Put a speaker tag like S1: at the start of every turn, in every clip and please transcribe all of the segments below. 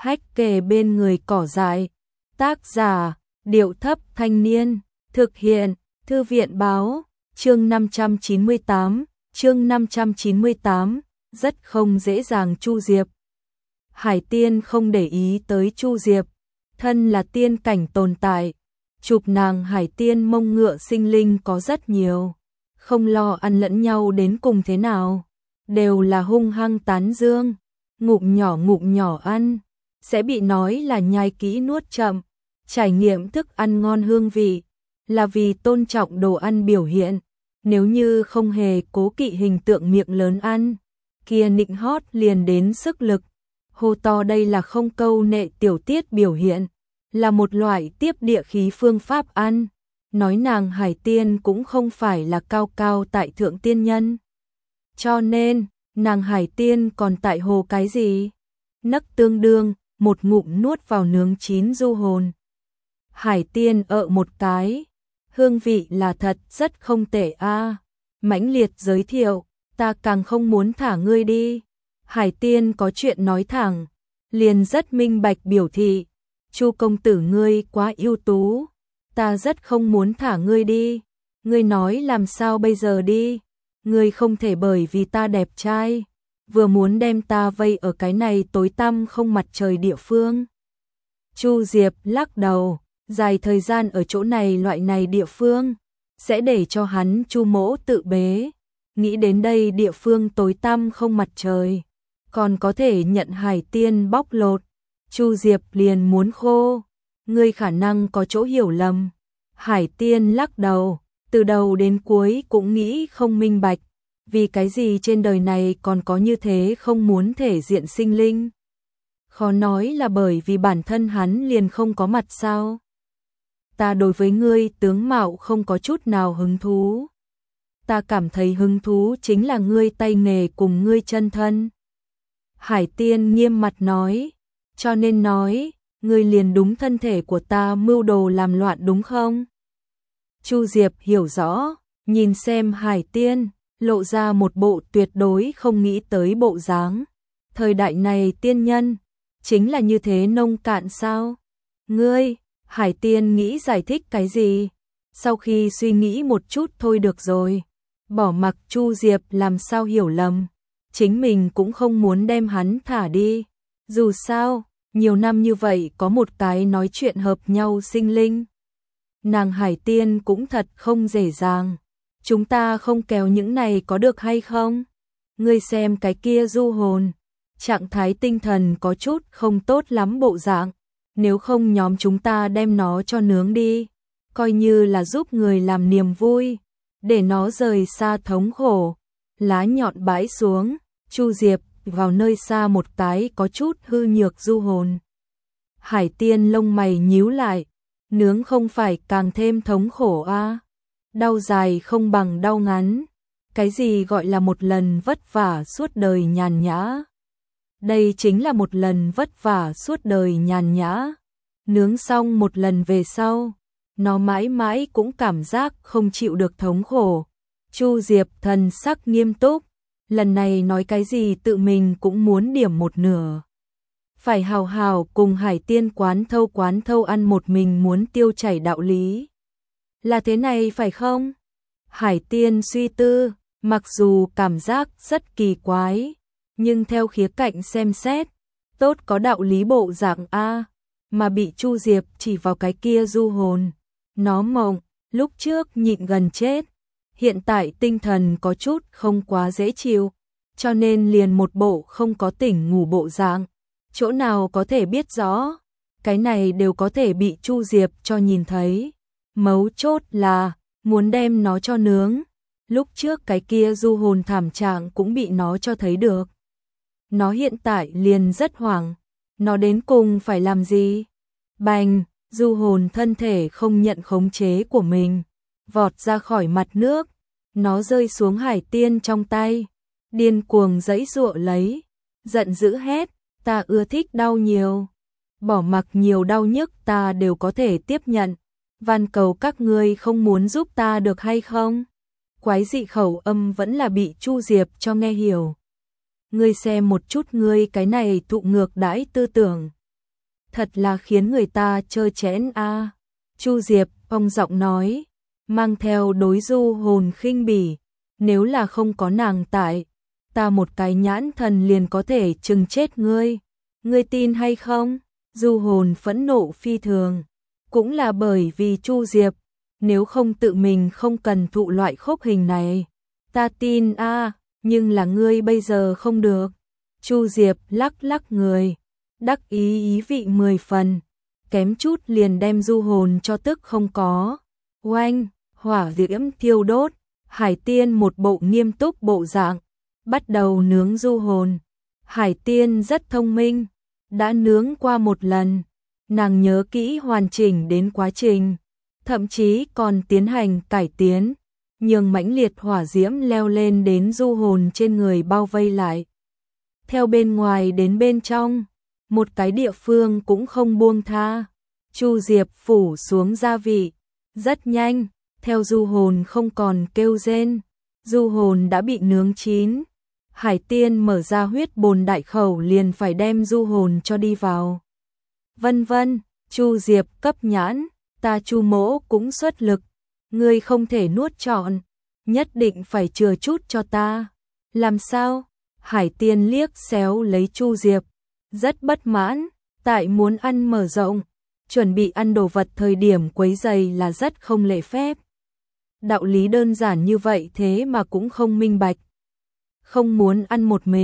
S1: Hách kề bên người cỏ dại. Tác giả, Điệu Thấp Thanh Niên. Thực hiện, Thư viện báo. Chương 598, chương 598, rất không dễ dàng Chu Diệp. Hải Tiên không để ý tới Chu Diệp, thân là tiên cảnh tồn tại. Chụp nàng Hải Tiên mông ngựa sinh linh có rất nhiều, không lo ăn lẫn nhau đến cùng thế nào, đều là hung hăng tán dương, ngụm nhỏ ăn, sẽ bị nói là nhai kỹ nuốt chậm, trải nghiệm thức ăn ngon hương vị, là vì tôn trọng đồ ăn biểu hiện, nếu như không hề cố kỵ hình tượng miệng lớn ăn, kia nịnh hót liền đến sức lực, hô to đây là không câu nệ tiểu tiết biểu hiện, là một loại tiếp địa khí phương pháp ăn, nói nàng Hải Tiên cũng không phải là cao cao tại thượng tiên nhân. Cho nên, nàng Hải Tiên còn tại hồ cái gì? Nấc tương đương, một ngụm nuốt vào nướng chín du hồn. Hải Tiên một cái, hương vị là thật rất không tệ a. Mãnh liệt giới thiệu, ta càng không muốn thả ngươi đi. Hải Tiên có chuyện nói thẳng, liền rất minh bạch biểu thị, Chu công tử ngươi quá ưu tú, ta rất không muốn thả ngươi đi. Ngươi nói làm sao bây giờ đi? Ngươi không thể bởi vì ta đẹp trai, vừa muốn đem ta vây ở cái này tối tăm không mặt trời địa phương. Chu Diệp lắc đầu, dài thời gian ở chỗ này loại này địa phương, sẽ để cho hắn Chu mỗ tự bế. Nghĩ đến đây địa phương tối tăm không mặt trời, còn có thể nhận Hải Tiên bóc lột. Chu Diệp liền muốn khô, ngươi khả năng có chỗ hiểu lầm. Hải Tiên lắc đầu, từ đầu đến cuối cũng nghĩ không minh bạch, vì cái gì trên đời này còn có như thế không muốn thể diện sinh linh. Khó nói là bởi vì bản thân hắn liền không có mặt sao? Ta đối với ngươi tướng mạo không có chút nào hứng thú. Ta cảm thấy hứng thú chính là ngươi tay nghề cùng ngươi chân thân. Hải Tiên nghiêm mặt nói, cho nên nói, ngươi liền đúng thân thể của ta mưu đồ làm loạn đúng không? Chu Diệp hiểu rõ, nhìn xem Hải Tiên, lộ ra một bộ tuyệt đối không nghĩ tới bộ dáng. Thời đại này tiên nhân, chính là như thế nông cạn sao? Ngươi, Hải Tiên nghĩ giải thích cái gì? Sau khi suy nghĩ một chút thôi được rồi, bỏ mặc Chu Diệp làm sao hiểu lầm, chính mình cũng không muốn đem hắn thả đi. Dù sao, nhiều năm như vậy có một cái nói chuyện hợp nhau sinh linh. Nàng Hải Tiên cũng thật không dễ dàng. Chúng ta không kéo những này có được hay không? Ngươi xem cái kia du hồn, trạng thái tinh thần có chút không tốt lắm bộ dạng. Nếu không nhóm chúng ta đem nó cho nướng đi, coi như là giúp người làm niềm vui, để nó rời xa thống khổ. Lá nhọn bãi xuống, Chu Diệp vào nơi xa một cái có chút hư nhược du hồn. Hải Tiên lông mày nhíu lại, nướng không phải càng thêm thống khổ a? Đau dài không bằng đau ngắn. Cái gì gọi là một lần vất vả suốt đời nhàn nhã? Đây chính là một lần vất vả suốt đời nhàn nhã. Nướng xong một lần về sau, nó mãi mãi cũng cảm giác không chịu được thống khổ. Chu Diệp thần sắc nghiêm túc, lần này nói cái gì tự mình cũng muốn điểm một nửa. Phải hào hào cùng Hải Tiên quán thâu ăn một mình muốn tiêu chảy đạo lý. Là thế này phải không? Hải Tiên suy tư, mặc dù cảm giác rất kỳ quái, nhưng theo khía cạnh xem xét, tốt có đạo lý bộ dạng a, mà bị Chu Diệp chỉ vào cái kia du hồn. Nó mộng, lúc trước nhịn gần chết, hiện tại tinh thần có chút không quá dễ chịu, cho nên liền một bộ không có tỉnh ngủ bộ dạng. Chỗ nào có thể biết rõ, cái này đều có thể bị Chu Diệp cho nhìn thấy. Mấu chốt là, muốn đem nó cho nướng. Lúc trước cái kia du hồn thảm trạng cũng bị nó cho thấy được. Nó hiện tại liền rất hoảng. Nó đến cùng phải làm gì? Bành, du hồn thân thể không nhận khống chế của mình, vọt ra khỏi mặt nước. Nó rơi xuống Hải Tiên trong tay, điên cuồng giãy giụa lấy, giận dữ hét, ta ưa thích đau nhiều. Bỏ mặc nhiều đau nhức ta đều có thể tiếp nhận. Van cầu các ngươi không muốn giúp ta được hay không? Quái dị khẩu âm vẫn là bị Chu Diệp cho nghe hiểu. Ngươi xem một chút ngươi cái này thụ ngược đãi tư tưởng, thật là khiến người ta trơ trẽn a. Chu Diệp ông giọng nói, mang theo đối Du Hồn khinh bỉ, nếu là không có nàng tại, ta một cái nhãn thần liền có thể chừng chết ngươi. Ngươi tin hay không? Du Hồn phẫn nộ phi thường, cũng là bởi vì Chu Diệp, nếu không tự mình không cần thụ loại khốc hình này. Ta tin a, nhưng là ngươi bây giờ không được. Chu Diệp lắc lắc người, đắc ý ý vị 10 phần, kém chút liền đem Du Hồn cho tức không có. Oanh, hỏa diễm thiêu đốt, Hải Tiên một bộ nghiêm túc bộ dạng, bắt đầu nướng Du Hồn. Hải Tiên rất thông minh, đã nướng qua một lần, nàng nhớ kỹ hoàn chỉnh đến quá trình, thậm chí còn tiến hành cải tiến, nhường mãnh liệt hỏa diễm leo lên đến Du Hồn trên người bao vây lại. Theo bên ngoài đến bên trong, một cái địa phương cũng không buông tha. Chu Diệp phủ xuống gia vị, rất nhanh, theo Du Hồn không còn kêu rên, Du Hồn đã bị nướng chín. Hải Tiên mở ra huyết bồn đại khẩu liền phải đem Du Hồn cho đi vào. Vân vân, Chu Diệp cấp nhãn, ta Chu mỗ cũng xuất lực, ngươi không thể nuốt trọn, nhất định phải chừa chút cho ta. Làm sao? Hải Tiên liếc xéo lấy Chu Diệp, rất bất mãn, tại muốn ăn mở rộng, chuẩn bị ăn đồ vật thời điểm quấy rầy là rất không lễ phép. Đạo lý đơn giản như vậy thế mà cũng không minh bạch. Không muốn ăn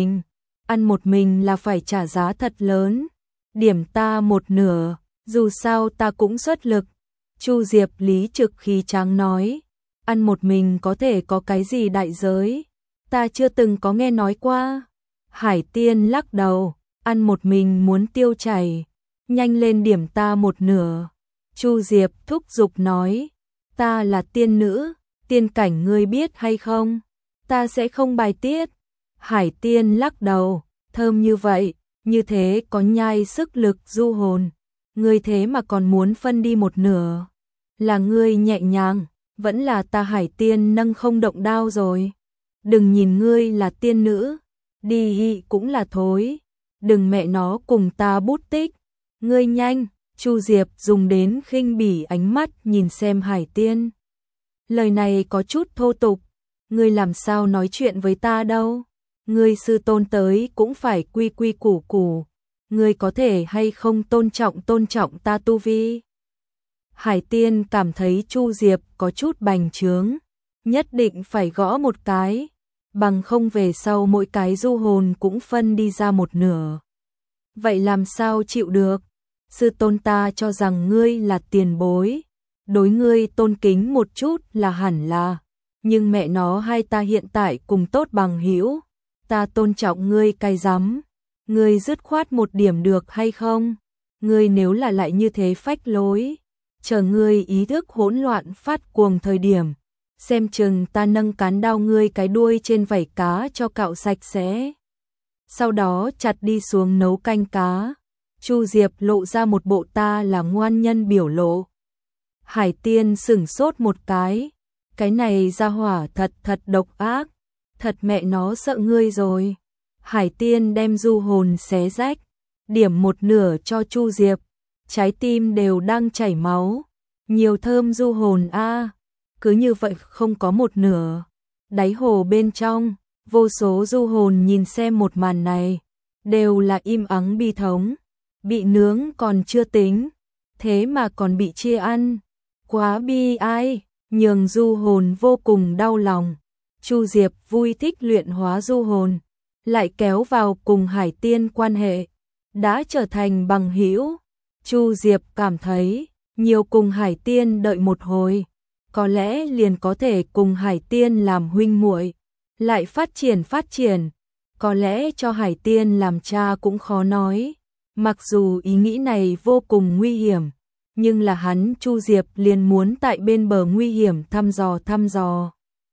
S1: một mình là phải trả giá thật lớn. Điểm ta một nửa, dù sao ta cũng xuất lực. Chu Diệp lý trực khí tráng nói, ăn một mình có thể có cái gì đại giới, ta chưa từng có nghe nói qua. Hải Tiên lắc đầu, ăn một mình muốn tiêu chảy, nhanh lên điểm ta một nửa. Chu Diệp thúc giục nói, ta là tiên nữ, tiên cảnh ngươi biết hay không? Ta sẽ không bài tiết. Hải Tiên lắc đầu, thơm như vậy, như thế có nhai sức lực Du Hồn, ngươi thế mà còn muốn phân đi một nửa. Là ngươi nhẹ nhàng, vẫn là ta Hải Tiên nâng không động đao rồi. Đừng nhìn ngươi là tiên nữ, đi cũng là thối, đừng mẹ nó cùng ta bút tích. Ngươi nhanh. Chu Diệp dùng đến khinh bỉ ánh mắt nhìn xem Hải Tiên. Lời này có chút thô tục, ngươi làm sao nói chuyện với ta đâu? Ngươi sư tôn tới cũng phải quy quy củ củ, ngươi có thể hay không tôn trọng ta tu vi? Hải Tiên cảm thấy Chu Diệp có chút bành trướng, nhất định phải gõ một cái, bằng không về sau mỗi cái Du Hồn cũng phân đi ra một nửa. Vậy làm sao chịu được? Sư tôn ta cho rằng ngươi là tiền bối, đối ngươi tôn kính một chút là hẳn là, nhưng mẹ nó hai ta hiện tại cùng tốt bằng hữu, ta tôn trọng ngươi cái rắm, ngươi dứt khoát một điểm được hay không? Ngươi nếu là lại như thế phách lối, chờ ngươi ý thức hỗn loạn phát cuồng thời điểm, xem chừng ta nâng cán đao ngươi cái đuôi trên vảy cá cho cạo sạch sẽ. Sau đó chặt đi xuống nấu canh cá. Chu Diệp lộ ra một bộ ta là ngoan nhân biểu lộ. Hải Tiên sửng sốt một cái này ra hỏa thật độc ác, thật mẹ nó sợ ngươi rồi. Hải Tiên đem Du Hồn xé rách, điểm một nửa cho Chu Diệp, trái tim đều đang chảy máu. Nhiều thơm Du Hồn a, cứ như vậy không có một nửa. Đáy hồ bên trong, vô số Du Hồn nhìn xem một màn này, đều là im ắng bi thống. Bị nướng còn chưa tính, thế mà còn bị chia ăn, quá bi ai, nhường Du Hồn vô cùng đau lòng. Chu Diệp vui thích luyện hóa Du Hồn, lại kéo vào cùng Hải Tiên quan hệ, đã trở thành bằng hữu. Chu Diệp cảm thấy, nhiều cùng Hải Tiên đợi một hồi, có lẽ liền có thể cùng Hải Tiên làm huynh muội, lại phát triển, có lẽ cho Hải Tiên làm cha cũng khó nói. Mặc dù ý nghĩ này vô cùng nguy hiểm, nhưng là hắn Chu Diệp liền muốn tại bên bờ nguy hiểm thăm dò.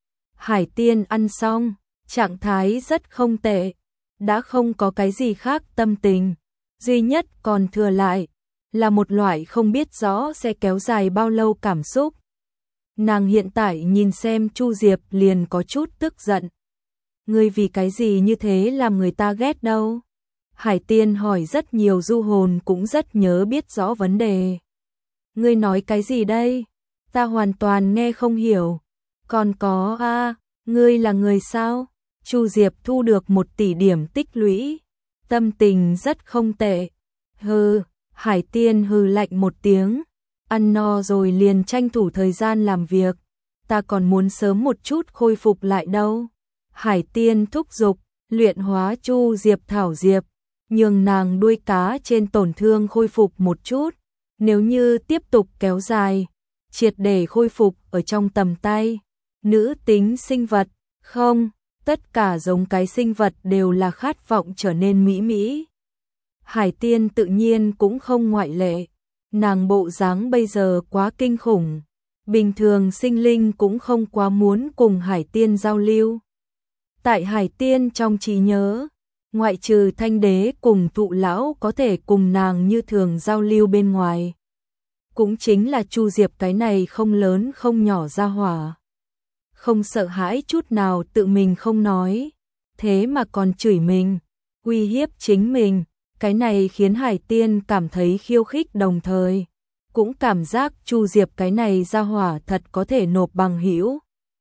S1: Hải Tiên ăn xong, trạng thái rất không tệ, đã không có cái gì khác tâm tình, duy nhất còn thừa lại là một loại không biết rõ sẽ kéo dài bao lâu cảm xúc. Nàng hiện tại nhìn xem Chu Diệp liền có chút tức giận. Ngươi vì cái gì như thế làm người ta ghét đâu? Hải Tiên hỏi rất nhiều, du hồn cũng rất nhớ biết rõ vấn đề. Ngươi nói cái gì đây? Ta hoàn toàn nghe không hiểu. Còn có ngươi là người sao? Chu Diệp thu được 1 tỷ điểm tích lũy, tâm tình rất không tệ. Hừ, Hải Tiên hừ lạnh một tiếng, ăn no rồi liền tranh thủ thời gian làm việc. Ta còn muốn sớm một chút khôi phục lại đâu. Hải Tiên thúc giục, luyện hóa Chu Diệp thảo diệp, nhường nàng đuôi cá trên tổn thương khôi phục một chút. Nếu như tiếp tục kéo dài, triệt để khôi phục ở trong tầm tay. Nữ tính sinh vật, không, tất cả giống cái sinh vật đều là khát vọng trở nên mỹ mỹ. Hải Tiên tự nhiên cũng không ngoại lệ. Nàng bộ dáng bây giờ quá kinh khủng. Bình thường sinh linh cũng không quá muốn cùng Hải Tiên giao lưu. Tại Hải Tiên trong trí nhớ, ngoại trừ Thanh Đế cùng Thụ Lão có thể cùng nàng như thường giao lưu bên ngoài. Cũng chính là Chu Diệp cái này không lớn không nhỏ ra hỏa. Không sợ hãi chút nào, tự mình không nói, thế mà còn chửi mình, uy hiếp chính mình. Cái này khiến Hải Tiên cảm thấy khiêu khích, đồng thời cũng cảm giác Chu Diệp cái này ra hỏa thật có thể nộp bằng hữu.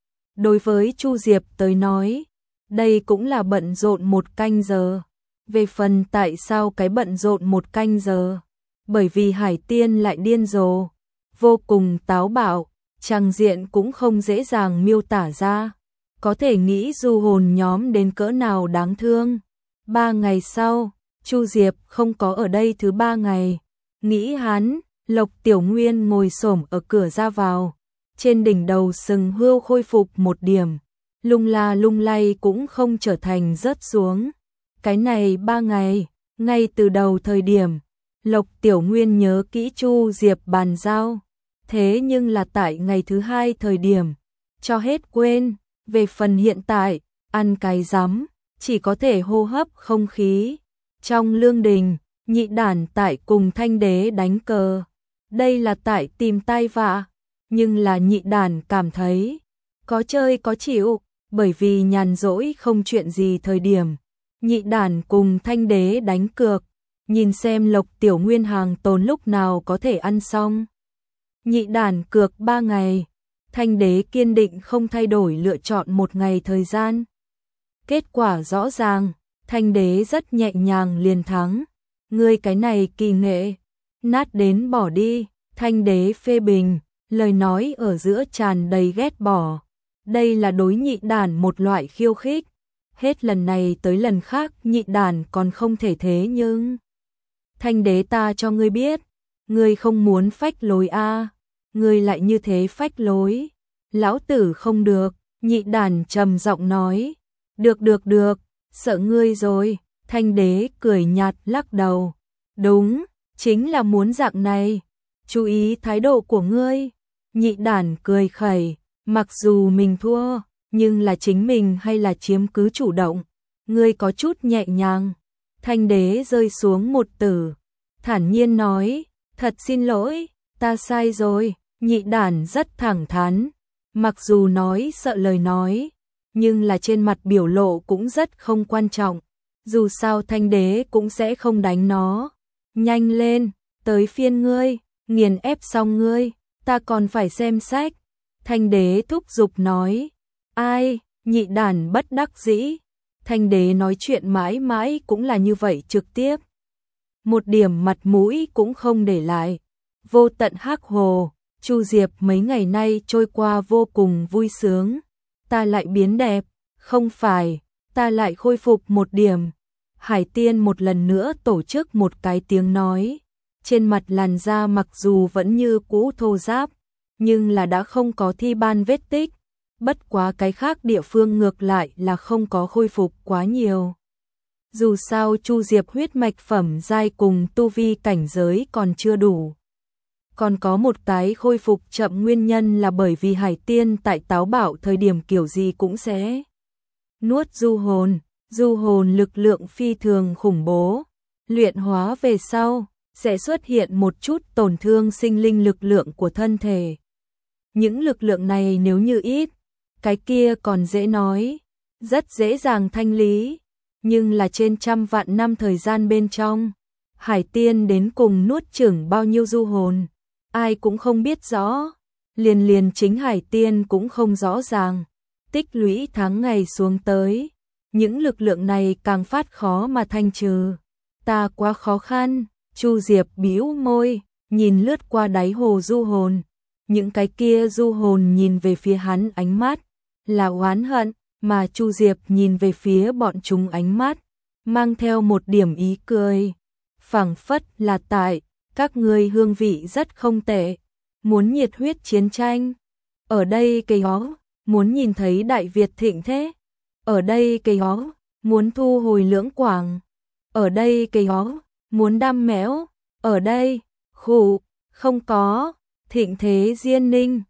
S1: Đối với Chu Diệp tới nói, đây cũng là bận rộn 1 canh giờ. Về phần tại sao cái bận rộn 1 canh giờ? Bởi vì Hải Tiên lại điên rồ, vô cùng táo bạo, trang diện cũng không dễ dàng miêu tả ra. Có thể nghĩ du hồn nhóm đến cỡ nào đáng thương. 3 ngày sau, Chu Diệp không có ở đây. Thứ 3 ngày, nghĩ hắn, Lộc Tiểu Nguyên ngồi xổm ở cửa ra vào, trên đỉnh đầu sừng hươu khôi phục 1 điểm, lung la lung lay cũng không trở thành rớt xuống. Cái này 3 ngày, ngay từ đầu thời điểm, Lộc Tiểu Nguyên nhớ kỹ Chu Diệp bàn giao, thế nhưng là tại ngày thứ 2 thời điểm, cho hết quên. Về phần hiện tại, ăn cái rắm, chỉ có thể hô hấp không khí. Trong lương đình, Nhị Đản tại cùng Thanh Đế đánh cờ. Đây là tại tìm tai vạ, nhưng là Nhị Đản cảm thấy có chơi có chịu, bởi vì nhàn rỗi không chuyện gì thời điểm. Nhị Đản cùng Thanh Đế đánh cược, nhìn xem Lộc Tiểu Nguyên hàng tồn lúc nào có thể ăn xong. Nhị Đản cược 3 ngày, Thanh Đế kiên định không thay đổi, lựa chọn 1 ngày thời gian. Kết quả rõ ràng, Thanh Đế rất nhẹ nhàng liền thắng. Ngươi cái này kỳ nghệ, nát đến bỏ đi. Thanh Đế phê bình, lời nói ở giữa tràn đầy ghét bỏ. Đây là đối Nhị Đản một loại khiêu khích. Hết lần này tới lần khác Nhị Đản còn không thể thế nhưng. Thanh Đế, ta cho ngươi biết, ngươi không muốn phách lối ngươi lại như thế phách lối. Lão tử không được. Nhị Đản trầm giọng nói. Được, sợ ngươi rồi. Thanh Đế cười nhạt lắc đầu. Đúng, chính là muốn dạng này. Chú ý thái độ của ngươi. Nhị Đản cười khẩy, mặc dù mình thua, nhưng là chính mình hay là chiếm cứ chủ động. Ngươi có chút nhẹ nhàng. Thanh Đế rơi xuống 1 tử, thản nhiên nói, thật xin lỗi, ta sai rồi. Nhị Đản rất thẳng thắn, mặc dù nói sợ lời nói, nhưng là trên mặt biểu lộ cũng rất không quan trọng. Dù sao Thanh Đế cũng sẽ không đánh nó. Nhanh lên, tới phiên ngươi, nghiền ép xong ngươi, ta còn phải xem sách. Thanh Đế thúc giục nói. Ai? Nhị Đản bất đắc dĩ. Thanh Đế nói chuyện mãi mãi cũng là như vậy, trực tiếp. 1 điểm mặt mũi cũng không để lại. Vô tận hắc hồ, Chu Diệp mấy ngày nay trôi qua vô cùng vui sướng. Ta lại biến đẹp, không phải, ta lại khôi phục 1 điểm. Hải Tiên một lần nữa tổ chức một cái tiếng nói. Trên mặt làn da mặc dù vẫn như cũ thô ráp, nhưng là đã không có thi ban vết tích. Bất quá cái khác địa phương ngược lại là không có khôi phục quá nhiều. Dù sao Chu Diệp huyết mạch phẩm giai cùng tu vi cảnh giới còn chưa đủ. Còn có một cái khôi phục chậm nguyên nhân là bởi vì Hải Tiên tại táo bạo thời điểm kiểu gì cũng sẽ nuốt du hồn. Du hồn lực lượng phi thường khủng bố. Luyện hóa về sau, sẽ xuất hiện một chút tổn thương sinh linh lực lượng của thân thể. Những lực lượng này nếu như ít, cái kia còn dễ nói, rất dễ dàng thanh lý. nhưng là trên trăm vạn năm thời gian bên trong, Hải Tiên đến cùng nuốt chửng bao nhiêu du hồn, ai cũng không biết rõ, liền chính Hải Tiên cũng không rõ ràng, tích lũy tháng ngày xuống tới, những lực lượng này càng phát khó mà thanh trừ. Ta quá khó khăn, Chu Diệp bĩu môi, nhìn lướt qua đáy hồ du hồn, những cái kia du hồn nhìn về phía hắn ánh mắt là oán hận, mà Chu Diệp nhìn về phía bọn chúng ánh mắt mang theo một điểm ý cười, phảng phất là tại các ngươi hương vị rất không tệ, muốn nhiệt huyết chiến tranh, ở đây cây ó, muốn nhìn thấy Đại Việt thịnh thế, ở đây cây ó, muốn thu hồi Lưỡng Quảng, ở đây cây ó, muốn đam mẽo, ở đây, khụ, không có, thịnh thế Diên Ninh.